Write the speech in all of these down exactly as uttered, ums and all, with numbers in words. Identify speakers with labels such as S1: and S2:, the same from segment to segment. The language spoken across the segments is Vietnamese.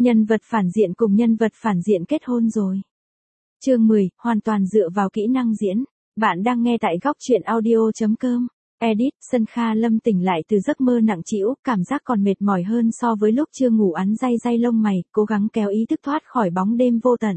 S1: Nhân vật phản diện cùng nhân vật phản diện kết hôn rồi. Chương mười, hoàn toàn dựa vào kỹ năng diễn. Bạn đang nghe tại góc truyện audio chấm com. Edit, Sân Kha Lâm tỉnh lại từ giấc mơ nặng trĩu, cảm giác còn mệt mỏi hơn so với lúc chưa ngủ, hắn day day lông mày, cố gắng kéo ý thức thoát khỏi bóng đêm vô tận.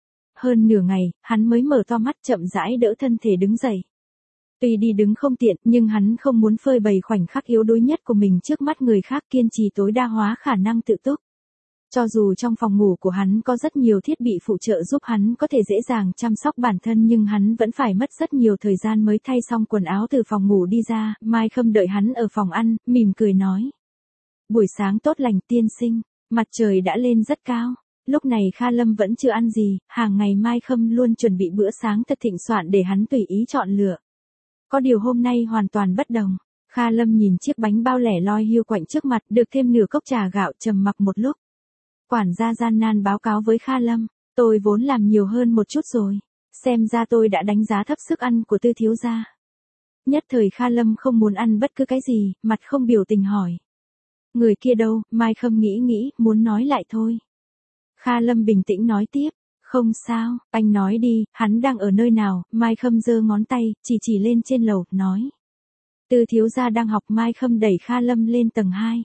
S1: Hơn nửa ngày, hắn mới mở to mắt, chậm rãi đỡ thân thể đứng dậy. Tuy đi đứng không tiện, nhưng hắn không muốn phơi bày khoảnh khắc yếu đuối nhất của mình trước mắt người khác, kiên trì tối đa hóa khả năng tự túc. Cho dù trong phòng ngủ của hắn có rất nhiều thiết bị phụ trợ giúp hắn có thể dễ dàng chăm sóc bản thân, nhưng hắn vẫn phải mất rất nhiều thời gian mới thay xong quần áo từ phòng ngủ đi ra. Mai Khâm đợi hắn ở phòng ăn, mỉm cười nói. Buổi sáng tốt lành tiên sinh, mặt trời đã lên rất cao. Lúc này Kha Lâm vẫn chưa ăn gì, hàng ngày Mai Khâm luôn chuẩn bị bữa sáng thật thịnh soạn để hắn tùy ý chọn lựa. Có điều hôm nay hoàn toàn bất đồng. Kha Lâm nhìn chiếc bánh bao lẻ loi hiu quạnh trước mặt, được thêm nửa cốc trà gạo, trầm mặc một lúc. Quản gia gian nan báo cáo với Kha Lâm, tôi vốn làm nhiều hơn một chút rồi, xem ra tôi đã đánh giá thấp sức ăn của Tư thiếu gia. Nhất thời Kha Lâm không muốn ăn bất cứ cái gì, mặt không biểu tình hỏi. Người kia đâu? Mai Khâm nghĩ nghĩ, muốn nói lại thôi. Kha Lâm bình tĩnh nói tiếp, không sao, anh nói đi, hắn đang ở nơi nào? Mai Khâm giơ ngón tay, chỉ chỉ lên trên lầu, nói. Tư thiếu gia đang học. Mai Khâm đẩy Kha Lâm lên tầng hai.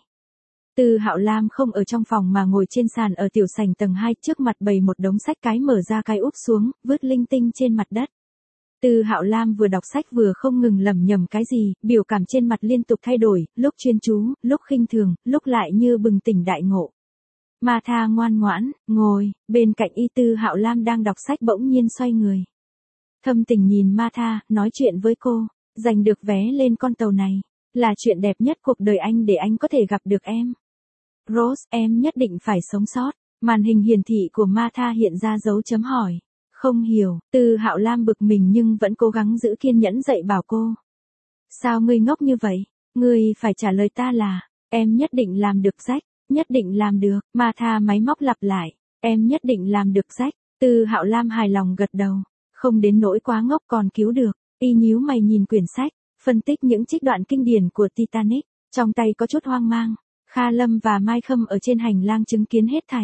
S1: Tư Hạo Lam không ở trong phòng mà ngồi trên sàn ở tiểu sảnh tầng hai, trước mặt bày một đống sách, cái mở ra cái úp xuống, vứt linh tinh trên mặt đất. Tư Hạo Lam vừa đọc sách vừa không ngừng lẩm nhẩm cái gì, biểu cảm trên mặt liên tục thay đổi, lúc chuyên chú, lúc khinh thường, lúc lại như bừng tỉnh đại ngộ. Ma Tha ngoan ngoãn, ngồi, bên cạnh y. Tư Hạo Lam đang đọc sách bỗng nhiên xoay người. Thâm tình nhìn Ma Tha, nói chuyện với cô, giành được vé lên con tàu này, là chuyện đẹp nhất cuộc đời anh, để anh có thể gặp được em. Rose, em nhất định phải sống sót. Màn hình hiển thị của Ma Tha hiện ra dấu chấm hỏi. Không hiểu. Tư Hạo Lam bực mình nhưng vẫn cố gắng giữ kiên nhẫn dạy bảo cô. Sao ngươi ngốc như vậy? Ngươi phải trả lời ta là, em nhất định làm được rách, nhất định làm được. Ma Tha máy móc lặp lại, em nhất định làm được rách. Tư Hạo Lam hài lòng gật đầu. Không đến nỗi quá ngốc, còn cứu được. Y nhíu mày nhìn quyển sách, phân tích những trích đoạn kinh điển của Titanic, trong tay có chút hoang mang. Kha Lâm và Mai Khâm ở trên hành lang chứng kiến hết thảy.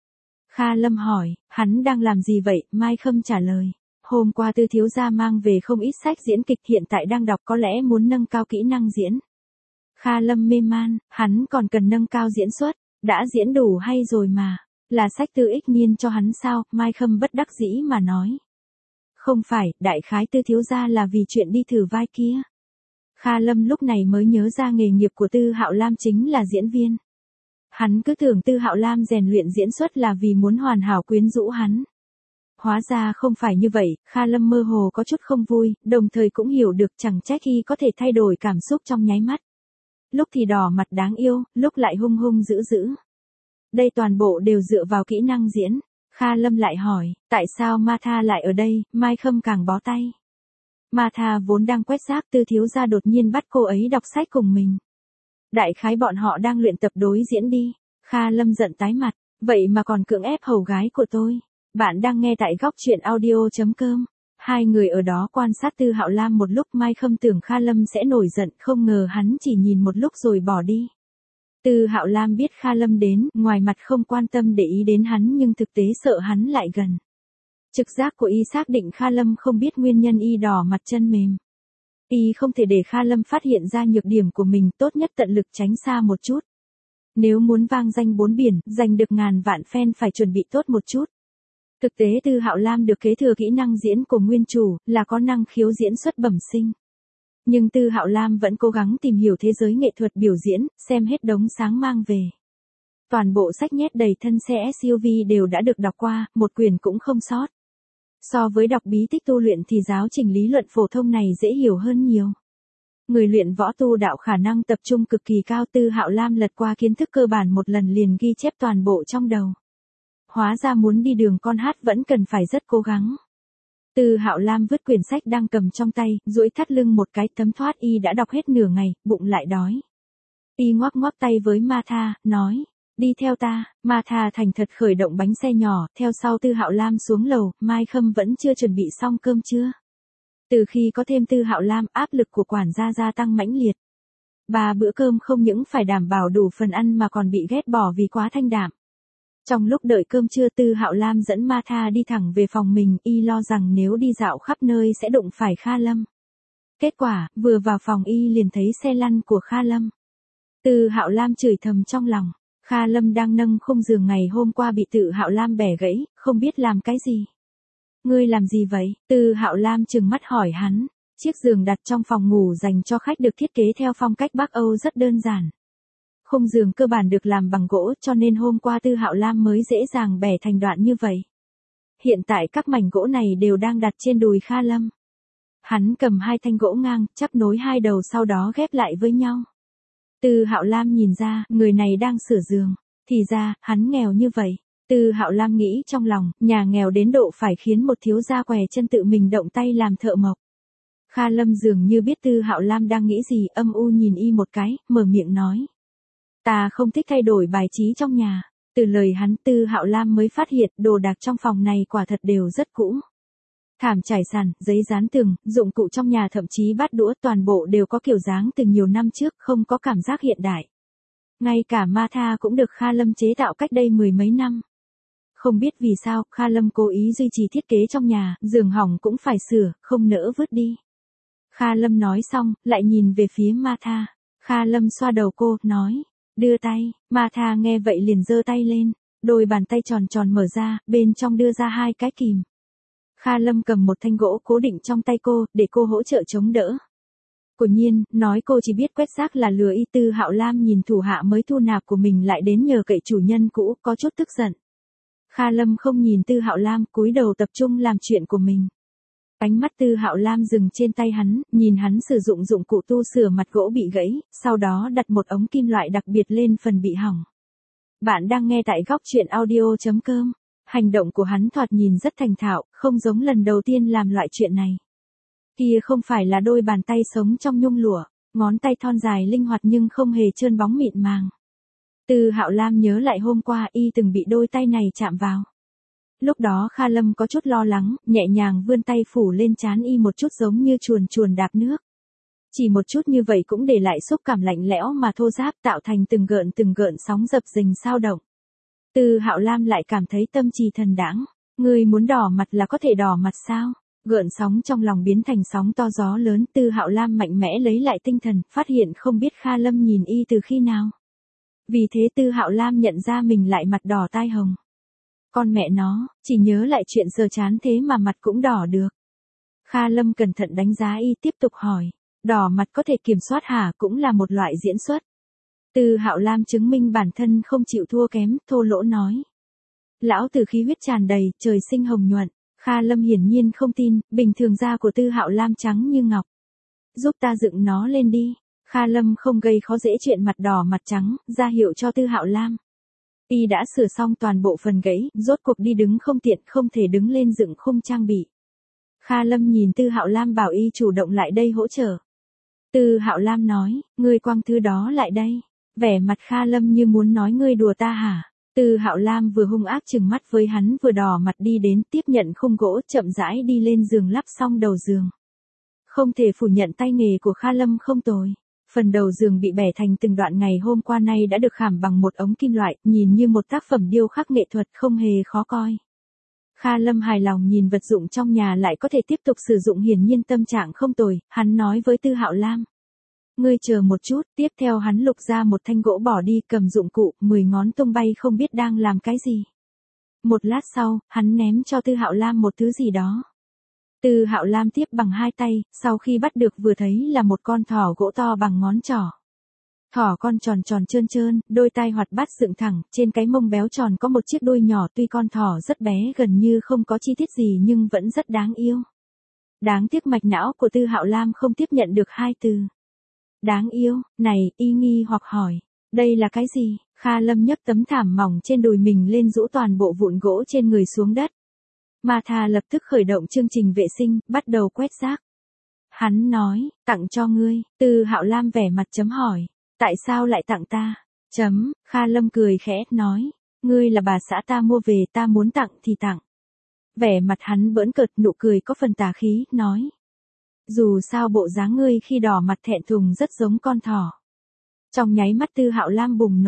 S1: Kha Lâm hỏi, hắn đang làm gì vậy? Mai Khâm trả lời, hôm qua Tư thiếu gia mang về không ít sách diễn kịch, hiện tại đang đọc, có lẽ muốn nâng cao kỹ năng diễn. Kha Lâm mê man, hắn còn cần nâng cao diễn xuất, đã diễn đủ hay rồi mà, là sách Tư Ích Niên cho hắn sao? Mai Khâm bất đắc dĩ mà nói. Không phải, đại khái Tư thiếu gia là vì chuyện đi thử vai kia. Kha Lâm lúc này mới nhớ ra nghề nghiệp của Tư Hạo Lam chính là diễn viên. Hắn cứ tưởng Tư Hạo Lam rèn luyện diễn xuất là vì muốn hoàn hảo quyến rũ hắn. Hóa ra không phải như vậy. Kha Lâm mơ hồ có chút không vui, đồng thời cũng hiểu được chẳng trách khi có thể thay đổi cảm xúc trong nháy mắt. Lúc thì đỏ mặt đáng yêu, lúc lại hung hung dữ dữ. Đây toàn bộ đều dựa vào kỹ năng diễn. Kha Lâm lại hỏi, tại sao Ma Tha lại ở đây? Mai Khâm càng bó tay. Ma Tha vốn đang quét rác, Tư thiếu gia đột nhiên bắt cô ấy đọc sách cùng mình. Đại khái bọn họ đang luyện tập đối diễn đi. Kha Lâm giận tái mặt, vậy mà còn cưỡng ép hầu gái của tôi. Bạn đang nghe tại góc truyện audio chấm com. Hai người ở đó quan sát Tư Hạo Lam một lúc. Mai Khâm tưởng Kha Lâm sẽ nổi giận, không ngờ hắn chỉ nhìn một lúc rồi bỏ đi. Tư Hạo Lam biết Kha Lâm đến, ngoài mặt không quan tâm để ý đến hắn nhưng thực tế sợ hắn lại gần. Trực giác của y xác định Kha Lâm không biết nguyên nhân y đỏ mặt chân mềm. Y không thể để Kha Lâm phát hiện ra nhược điểm của mình, tốt nhất tận lực tránh xa một chút. Nếu muốn vang danh bốn biển, giành được ngàn vạn fan phải chuẩn bị tốt một chút. Thực tế Tư Hạo Lam được kế thừa kỹ năng diễn của nguyên chủ, là có năng khiếu diễn xuất bẩm sinh. Nhưng Tư Hạo Lam vẫn cố gắng tìm hiểu thế giới nghệ thuật biểu diễn, xem hết đống sáng mang về. Toàn bộ sách nhét đầy thân xe ét u vê đều đã được đọc qua, một quyển cũng không sót. So với đọc bí tích tu luyện thì giáo trình lý luận phổ thông này dễ hiểu hơn nhiều. Người luyện võ tu đạo khả năng tập trung cực kỳ cao. Tư Hạo Lam lật qua kiến thức cơ bản một lần liền ghi chép toàn bộ trong đầu. Hóa ra muốn đi đường con hát vẫn cần phải rất cố gắng. Tư Hạo Lam vứt quyển sách đang cầm trong tay, duỗi thắt lưng một cái, thấm thoát y đã đọc hết nửa ngày, bụng lại đói. Y ngoắc ngoắc tay với Ma Tha, nói. Đi theo ta. Ma Tha thành thật khởi động bánh xe nhỏ, theo sau Tư Hạo Lam xuống lầu. Mai Khâm vẫn chưa chuẩn bị xong cơm trưa. Từ khi có thêm Tư Hạo Lam, áp lực của quản gia gia tăng mãnh liệt. Ba bữa cơm không những phải đảm bảo đủ phần ăn mà còn bị ghét bỏ vì quá thanh đạm. Trong lúc đợi cơm trưa Tư Hạo Lam dẫn Ma Tha đi thẳng về phòng mình, y lo rằng nếu đi dạo khắp nơi sẽ đụng phải Kha Lâm. Kết quả, vừa vào phòng y liền thấy xe lăn của Kha Lâm. Tư Hạo Lam chửi thầm trong lòng, Kha Lâm đang nâng khung giường ngày hôm qua bị Tư Hạo Lam bẻ gãy, không biết làm cái gì. Ngươi làm gì vậy? Tư Hạo Lam trừng mắt hỏi hắn. Chiếc giường đặt trong phòng ngủ dành cho khách được thiết kế theo phong cách Bắc Âu rất đơn giản. Khung giường cơ bản được làm bằng gỗ cho nên hôm qua Tư Hạo Lam mới dễ dàng bẻ thành đoạn như vậy. Hiện tại các mảnh gỗ này đều đang đặt trên đùi Kha Lâm. Hắn cầm hai thanh gỗ ngang, chắp nối hai đầu sau đó ghép lại với nhau. Tư Hạo Lam nhìn ra, người này đang sửa giường. Thì ra, hắn nghèo như vậy. Tư Hạo Lam nghĩ trong lòng, nhà nghèo đến độ phải khiến một thiếu gia què chân tự mình động tay làm thợ mộc. Kha Lâm dường như biết Tư Hạo Lam đang nghĩ gì, âm u nhìn y một cái, mở miệng nói. Ta không thích thay đổi bài trí trong nhà. Từ lời hắn Tư Hạo Lam mới phát hiện đồ đạc trong phòng này quả thật đều rất cũ. Thảm trải sàn, giấy dán tường, dụng cụ trong nhà thậm chí bát đũa toàn bộ đều có kiểu dáng từ nhiều năm trước, không có cảm giác hiện đại. Ngay cả Ma Tha cũng được Kha Lâm chế tạo cách đây mười mấy năm. Không biết vì sao, Kha Lâm cố ý duy trì thiết kế trong nhà, giường hỏng cũng phải sửa, không nỡ vứt đi. Kha Lâm nói xong, lại nhìn về phía Ma Tha. Kha Lâm xoa đầu cô, nói, đưa tay. Ma Tha nghe vậy liền giơ tay lên, đôi bàn tay tròn tròn mở ra, bên trong đưa ra hai cái kìm. Kha Lâm cầm một thanh gỗ cố định trong tay cô, để cô hỗ trợ chống đỡ. Quả nhiên, nói cô chỉ biết quét rác là lừa y. Tư Hạo Lam nhìn thủ hạ mới thu nạp của mình lại đến nhờ cậy chủ nhân cũ, có chút tức giận. Kha Lâm không nhìn Tư Hạo Lam, cúi đầu tập trung làm chuyện của mình. Ánh mắt Tư Hạo Lam dừng trên tay hắn, nhìn hắn sử dụng dụng cụ tu sửa mặt gỗ bị gãy, sau đó đặt một ống kim loại đặc biệt lên phần bị hỏng. Bạn đang nghe tại góc truyện audio chấm com. Hành động của hắn thoạt nhìn rất thành thạo, không giống lần đầu tiên làm loại chuyện này. Kia không phải là đôi bàn tay sống trong nhung lụa, ngón tay thon dài linh hoạt nhưng không hề trơn bóng mịn màng. Tư Hạo Lam nhớ lại hôm qua y từng bị đôi tay này chạm vào. Lúc đó Kha Lâm có chút lo lắng, nhẹ nhàng vươn tay phủ lên trán y một chút giống như chuồn chuồn đạp nước. Chỉ một chút như vậy cũng để lại xúc cảm lạnh lẽo mà thô ráp tạo thành từng gợn từng gợn sóng dập dềnh sao động. Tư Hạo Lam lại cảm thấy tâm trì thần đãng. Người muốn đỏ mặt là có thể đỏ mặt sao? Gợn sóng trong lòng biến thành sóng to gió lớn. Tư Hạo Lam mạnh mẽ lấy lại tinh thần, phát hiện không biết Kha Lâm nhìn y từ khi nào. Vì thế Tư Hạo Lam nhận ra mình lại mặt đỏ tai hồng. Con mẹ nó, chỉ nhớ lại chuyện giờ chán thế mà mặt cũng đỏ được. Kha Lâm cẩn thận đánh giá y tiếp tục hỏi. Đỏ mặt có thể kiểm soát hả? Cũng là một loại diễn xuất. Tư Hạo Lam chứng minh bản thân không chịu thua kém, thô lỗ nói. Lão tử khí huyết tràn đầy, trời sinh hồng nhuận. Kha Lâm hiển nhiên không tin, bình thường da của Tư Hạo Lam trắng như ngọc. Giúp ta dựng nó lên đi. Kha Lâm không gây khó dễ chuyện mặt đỏ mặt trắng, ra hiệu cho Tư Hạo Lam. Y đã sửa xong toàn bộ phần gãy, rốt cuộc đi đứng không tiện, không thể đứng lên dựng khung trang bị. Kha Lâm nhìn Tư Hạo Lam bảo y chủ động lại đây hỗ trợ. Tư Hạo Lam nói, ngươi quăng thứ đó lại đây. Vẻ mặt Kha Lâm như muốn nói ngươi đùa ta hả? Tư Hạo Lam vừa hung ác trừng mắt với hắn vừa đỏ mặt đi đến tiếp nhận khung gỗ chậm rãi đi lên giường lắp xong đầu giường. Không thể phủ nhận tay nghề của Kha Lâm không tồi. Phần đầu giường bị bẻ thành từng đoạn ngày hôm qua nay đã được khảm bằng một ống kim loại, nhìn như một tác phẩm điêu khắc nghệ thuật không hề khó coi. Kha Lâm hài lòng nhìn vật dụng trong nhà lại có thể tiếp tục sử dụng, hiển nhiên tâm trạng không tồi, hắn nói với Tư Hạo Lam. Ngươi chờ một chút, tiếp theo hắn lục ra một thanh gỗ bỏ đi cầm dụng cụ, mười ngón tung bay không biết đang làm cái gì. Một lát sau, hắn ném cho Tư Hạo Lam một thứ gì đó. Tư Hạo Lam tiếp bằng hai tay, sau khi bắt được vừa thấy là một con thỏ gỗ to bằng ngón trỏ. Thỏ con tròn tròn trơn trơn, đôi tai hoạt bát dựng thẳng, trên cái mông béo tròn có một chiếc đuôi nhỏ, tuy con thỏ rất bé gần như không có chi tiết gì nhưng vẫn rất đáng yêu. Đáng tiếc mạch não của Tư Hạo Lam không tiếp nhận được hai từ. Đáng yêu, này, y nghi hoặc hỏi, đây là cái gì? Kha Lâm nhấc tấm thảm mỏng trên đùi mình lên rũ toàn bộ vụn gỗ trên người xuống đất. Ma Tha lập tức khởi động chương trình vệ sinh, bắt đầu quét rác. Hắn nói, tặng cho ngươi. Tư Hạo Lam vẻ mặt chấm hỏi, tại sao lại tặng ta? Chấm, Kha Lâm cười khẽ, nói, ngươi là bà xã ta mua về, ta muốn tặng thì tặng. Vẻ mặt hắn bỡn cợt, nụ cười có phần tà khí, nói. Dù sao bộ dáng ngươi khi đỏ mặt thẹn thùng rất giống con thỏ. Trong nháy mắt Tư Hạo Lam bùng nổ,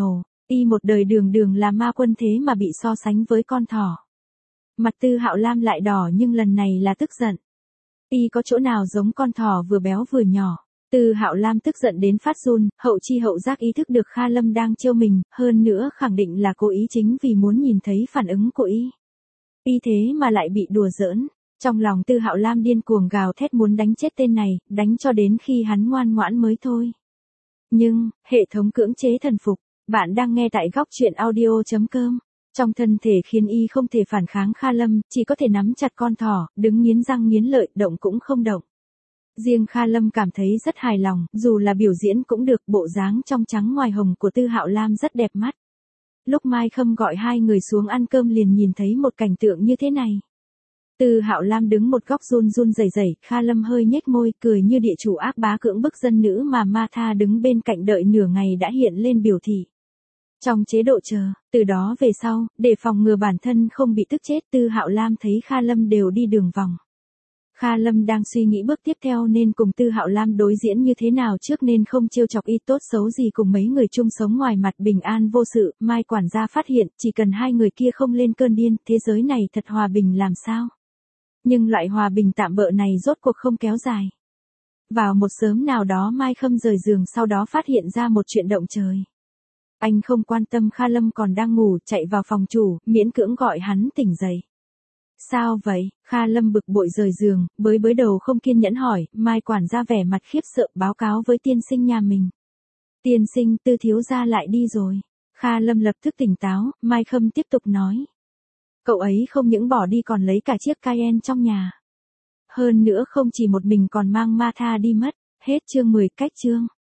S1: Y một đời đường đường là ma quân thế mà bị so sánh với con thỏ. Mặt Tư Hạo Lam lại đỏ nhưng lần này là tức giận. Y có chỗ nào giống con thỏ vừa béo vừa nhỏ. Tư Hạo Lam tức giận đến phát run, hậu chi hậu giác ý thức được Kha Lâm đang trêu mình, hơn nữa khẳng định là cố ý chính vì muốn nhìn thấy phản ứng của Y. Y thế mà lại bị đùa giỡn. Trong lòng Tư Hạo Lam điên cuồng gào thét muốn đánh chết tên này, đánh cho đến khi hắn ngoan ngoãn mới thôi. Nhưng, hệ thống cưỡng chế thần phục, bạn đang nghe tại góc truyện audio chấm com. Trong thân thể khiến Y không thể phản kháng Kha Lâm, chỉ có thể nắm chặt con thỏ, đứng nghiến răng nghiến lợi, động cũng không động. Riêng Kha Lâm cảm thấy rất hài lòng, dù là biểu diễn cũng được, bộ dáng trong trắng ngoài hồng của Tư Hạo Lam rất đẹp mắt. Lúc Mai Khâm gọi hai người xuống ăn cơm liền nhìn thấy một cảnh tượng như thế này. Tư Hạo Lam đứng một góc run run rẩy rẩy, Kha Lâm hơi nhếch môi, cười như địa chủ ác bá cưỡng bức dân nữ mà Ma Tha đứng bên cạnh đợi nửa ngày đã hiện lên biểu thị. Trong chế độ chờ, từ đó về sau, để phòng ngừa bản thân không bị tức chết, Tư Hạo Lam thấy Kha Lâm đều đi đường vòng. Kha Lâm đang suy nghĩ bước tiếp theo nên cùng Tư Hạo Lam đối diễn như thế nào trước nên không trêu chọc Y, tốt xấu gì cùng mấy người chung sống ngoài mặt bình an vô sự. Mai quản gia phát hiện, chỉ cần hai người kia không lên cơn điên, thế giới này thật hòa bình làm sao. Nhưng loại hòa bình tạm bợ này rốt cuộc không kéo dài. Vào một sớm nào đó Mai Khâm rời giường sau đó phát hiện ra một chuyện động trời. Anh không quan tâm Kha Lâm còn đang ngủ, chạy vào phòng chủ, miễn cưỡng gọi hắn tỉnh dậy. Sao vậy? Kha Lâm bực bội rời giường, bới bới đầu không kiên nhẫn hỏi, Mai quản gia vẻ mặt khiếp sợ báo cáo với tiên sinh nhà mình. Tiên sinh, Tư thiếu gia lại đi rồi. Kha Lâm lập tức tỉnh táo, Mai Khâm tiếp tục nói. Cậu ấy không những bỏ đi còn lấy cả chiếc Cayenne trong nhà. Hơn nữa không chỉ một mình còn mang Ma Tha đi mất. Hết chương mười, cách chương.